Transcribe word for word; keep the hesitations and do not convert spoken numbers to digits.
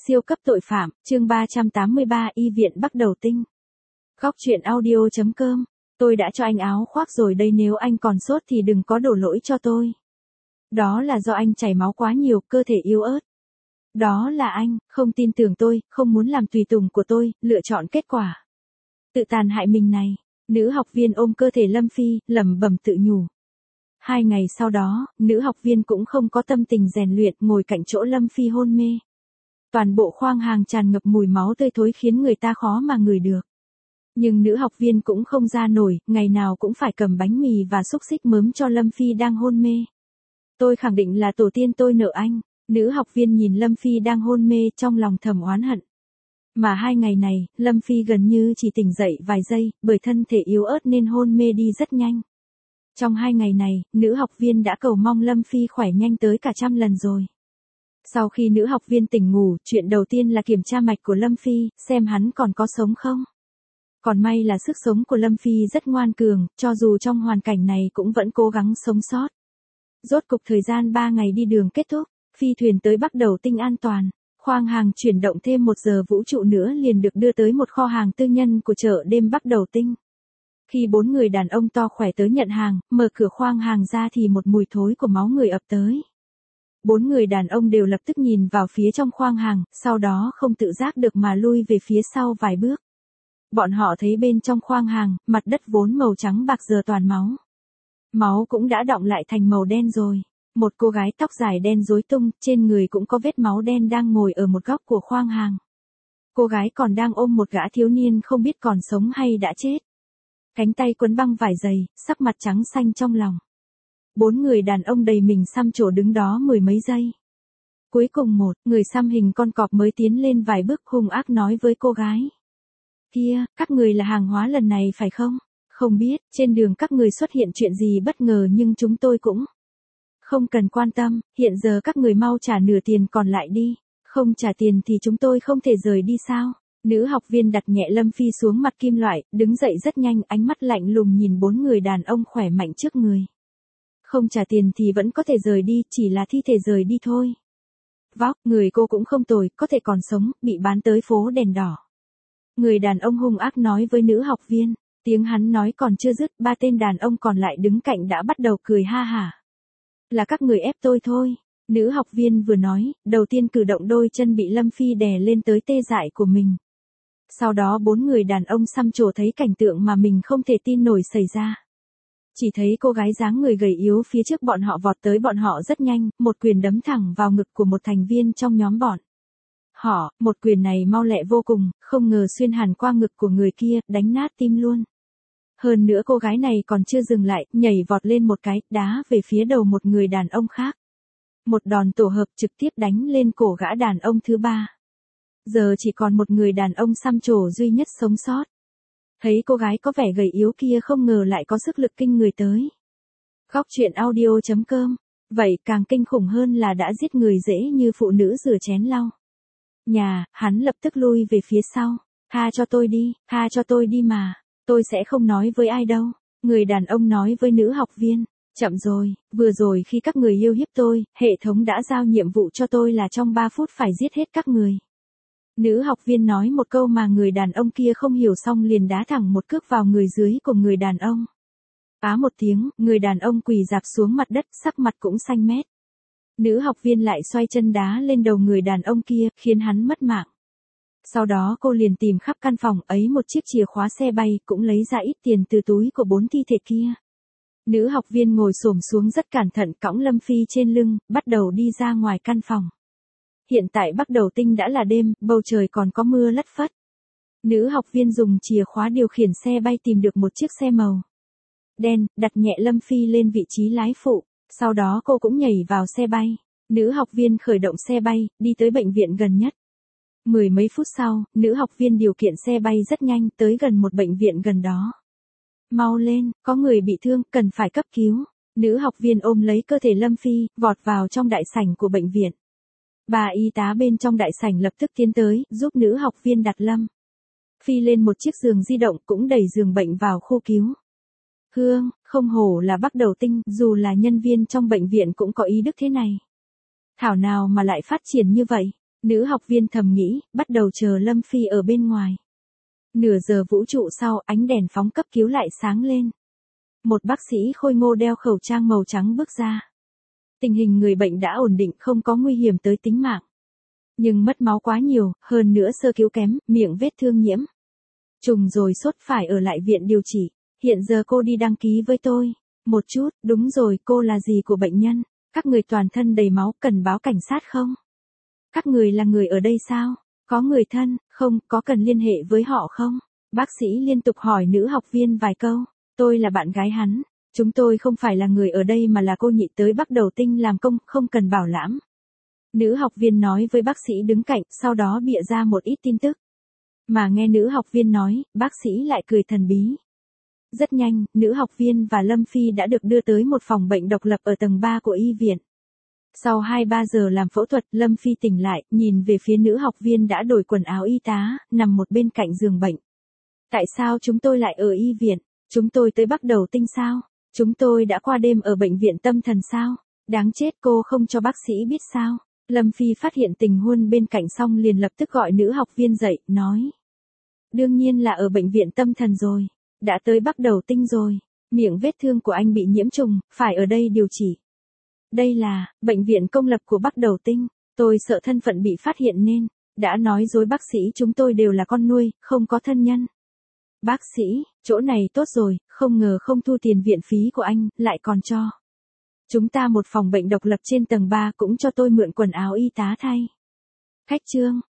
Siêu cấp tội phạm, chương ba trăm tám mươi ba y viện Bắc Đầu Tinh. Góc truyện audio chấm com. Tôi đã cho anh áo khoác rồi đây, nếu anh còn sốt thì đừng có đổ lỗi cho tôi. Đó là do anh chảy máu quá nhiều, cơ thể yếu ớt. Đó là anh, không tin tưởng tôi, không muốn làm tùy tùng của tôi, lựa chọn kết quả tự tàn hại mình này. Nữ học viên ôm cơ thể Lâm Phi, lẩm bẩm tự nhủ. Hai ngày sau đó, nữ học viên cũng không có tâm tình rèn luyện, ngồi cạnh chỗ Lâm Phi hôn mê. Toàn bộ khoang hàng tràn ngập mùi máu tươi thối khiến người ta khó mà ngửi được. Nhưng nữ học viên cũng không ra nổi, ngày nào cũng phải cầm bánh mì và xúc xích mớm cho Lâm Phi đang hôn mê. Tôi khẳng định là tổ tiên tôi nợ anh. Nữ học viên nhìn Lâm Phi đang hôn mê, trong lòng thầm oán hận. Mà hai ngày này, Lâm Phi gần như chỉ tỉnh dậy vài giây, bởi thân thể yếu ớt nên hôn mê đi rất nhanh. Trong hai ngày này, nữ học viên đã cầu mong Lâm Phi khỏe nhanh tới cả trăm lần rồi. Sau khi nữ học viên tỉnh ngủ, chuyện đầu tiên là kiểm tra mạch của Lâm Phi, xem hắn còn có sống không. Còn may là sức sống của Lâm Phi rất ngoan cường, cho dù trong hoàn cảnh này cũng vẫn cố gắng sống sót. Rốt cục thời gian ba ngày đi đường kết thúc, phi thuyền tới Bắc Đầu Tinh an toàn. Khoang hàng chuyển động thêm một giờ vũ trụ nữa liền được đưa tới một kho hàng tư nhân của chợ đêm Bắc Đầu Tinh. Khi bốn người đàn ông to khỏe tới nhận hàng, mở cửa khoang hàng ra thì một mùi thối của máu người ập tới. Bốn người đàn ông đều lập tức nhìn vào phía trong khoang hàng, sau đó không tự giác được mà lui về phía sau vài bước. Bọn họ thấy bên trong khoang hàng, mặt đất vốn màu trắng bạc giờ toàn máu. Máu cũng đã đọng lại thành màu đen rồi. Một cô gái tóc dài đen rối tung, trên người cũng có vết máu đen đang ngồi ở một góc của khoang hàng. Cô gái còn đang ôm một gã thiếu niên không biết còn sống hay đã chết. Cánh tay quấn băng vải dày, sắc mặt trắng xanh trong lòng. Bốn người đàn ông đầy mình xăm trổ đứng đó mười mấy giây. Cuối cùng một người xăm hình con cọp mới tiến lên vài bước hung ác nói với cô gái. Kia, các người là hàng hóa lần này phải không? Không biết, trên đường các người xuất hiện chuyện gì bất ngờ nhưng chúng tôi cũng không cần quan tâm, hiện giờ các người mau trả nửa tiền còn lại đi. Không trả tiền thì chúng tôi không thể rời đi sao? Nữ học viên đặt nhẹ Lâm Phi xuống mặt kim loại, đứng dậy rất nhanh, ánh mắt lạnh lùng nhìn bốn người đàn ông khỏe mạnh trước người. Không trả tiền thì vẫn có thể rời đi, chỉ là thi thể rời đi thôi. Vóc, người cô cũng không tồi, có thể còn sống, bị bán tới phố đèn đỏ. Người đàn ông hung ác nói với nữ học viên, tiếng hắn nói còn chưa dứt, ba tên đàn ông còn lại đứng cạnh đã bắt đầu cười ha hả. Là các người ép tôi thôi. Nữ học viên vừa nói, đầu tiên cử động đôi chân bị Lâm Phi đè lên tới tê dại của mình. Sau đó bốn người đàn ông xăm trổ thấy cảnh tượng mà mình không thể tin nổi xảy ra. Chỉ thấy cô gái dáng người gầy yếu phía trước bọn họ vọt tới bọn họ rất nhanh, một quyền đấm thẳng vào ngực của một thành viên trong nhóm bọn họ, một quyền này mau lẹ vô cùng, không ngờ xuyên hẳn qua ngực của người kia, đánh nát tim luôn. Hơn nữa cô gái này còn chưa dừng lại, nhảy vọt lên một cái, đá về phía đầu một người đàn ông khác. Một đòn tổ hợp trực tiếp đánh lên cổ gã đàn ông thứ ba. Giờ chỉ còn một người đàn ông xăm trổ duy nhất sống sót. Thấy cô gái có vẻ gầy yếu kia không ngờ lại có sức lực kinh người tới. Góc truyện audio chấm com. Vậy càng kinh khủng hơn là đã giết người dễ như phụ nữ rửa chén lau nhà, hắn lập tức lui về phía sau. Tha cho tôi đi, tha cho tôi đi mà. Tôi sẽ không nói với ai đâu. Người đàn ông nói với nữ học viên. Chậm rồi, vừa rồi khi các người yêu hiếp tôi, hệ thống đã giao nhiệm vụ cho tôi là trong ba phút phải giết hết các người. Nữ học viên nói một câu mà người đàn ông kia không hiểu xong liền đá thẳng một cước vào người dưới của người đàn ông. Á một tiếng, người đàn ông quỳ rạp xuống mặt đất, sắc mặt cũng xanh mét. Nữ học viên lại xoay chân đá lên đầu người đàn ông kia, khiến hắn mất mạng. Sau đó cô liền tìm khắp căn phòng ấy một chiếc chìa khóa xe bay, cũng lấy ra ít tiền từ túi của bốn thi thể kia. Nữ học viên ngồi xổm xuống rất cẩn thận cõng Lâm Phi trên lưng, bắt đầu đi ra ngoài căn phòng. Hiện tại Bắc Đầu Tinh đã là đêm, bầu trời còn có mưa lất phất. Nữ học viên dùng chìa khóa điều khiển xe bay tìm được một chiếc xe màu đen, đặt nhẹ Lâm Phi lên vị trí lái phụ, sau đó cô cũng nhảy vào xe bay. Nữ học viên khởi động xe bay, đi tới bệnh viện gần nhất. Mười mấy phút sau, nữ học viên điều khiển xe bay rất nhanh tới gần một bệnh viện gần đó. Mau lên, có người bị thương, cần phải cấp cứu. Nữ học viên ôm lấy cơ thể Lâm Phi, vọt vào trong đại sảnh của bệnh viện. Bà y tá bên trong đại sảnh lập tức tiến tới, giúp nữ học viên đặt Lâm Phi lên một chiếc giường di động cũng đẩy giường bệnh vào khu cứu. Hương, không hổ là Bắc Đầu Tinh, dù là nhân viên trong bệnh viện cũng có ý đức thế này. Thảo nào mà lại phát triển như vậy. Nữ học viên thầm nghĩ, bắt đầu chờ Lâm Phi ở bên ngoài. Nửa giờ vũ trụ sau, ánh đèn phóng cấp cứu lại sáng lên. Một bác sĩ khôi ngô đeo khẩu trang màu trắng bước ra. Tình hình người bệnh đã ổn định, không có nguy hiểm tới tính mạng. Nhưng mất máu quá nhiều, hơn nữa sơ cứu kém, miệng vết thương nhiễm trùng rồi sốt, phải ở lại viện điều trị. Hiện giờ cô đi đăng ký với tôi. Một chút, đúng rồi, cô là gì của bệnh nhân? Các người toàn thân đầy máu, cần báo cảnh sát không? Các người là người ở đây sao? Có người thân, không, có cần liên hệ với họ không? Bác sĩ liên tục hỏi nữ học viên vài câu. Tôi là bạn gái hắn. Chúng tôi không phải là người ở đây mà là cô nhị tới Bắc Đầu Tinh làm công, không cần bảo lãm. Nữ học viên nói với bác sĩ đứng cạnh, sau đó bịa ra một ít tin tức. Mà nghe nữ học viên nói, bác sĩ lại cười thần bí. Rất nhanh, nữ học viên và Lâm Phi đã được đưa tới một phòng bệnh độc lập ở tầng ba của y viện. Sau hai ba giờ làm phẫu thuật, Lâm Phi tỉnh lại, nhìn về phía nữ học viên đã đổi quần áo y tá, nằm một bên cạnh giường bệnh. Tại sao chúng tôi lại ở y viện? Chúng tôi tới Bắc Đầu Tinh sao? Chúng tôi đã qua đêm ở bệnh viện tâm thần sao? Đáng chết, cô không cho bác sĩ biết sao? Lâm Phi phát hiện tình huống bên cạnh xong liền lập tức gọi nữ học viên dậy, nói. Đương nhiên là ở bệnh viện tâm thần rồi. Đã tới Bắc Đầu Tinh rồi. Miệng vết thương của anh bị nhiễm trùng, phải ở đây điều trị. Đây là bệnh viện công lập của Bắc Đầu Tinh. Tôi sợ thân phận bị phát hiện nên đã nói dối bác sĩ, chúng tôi đều là con nuôi, không có thân nhân. Bác sĩ, chỗ này tốt rồi, không ngờ không thu tiền viện phí của anh, lại còn cho chúng ta một phòng bệnh độc lập trên tầng ba, cũng cho tôi mượn quần áo y tá thay. Khách trương,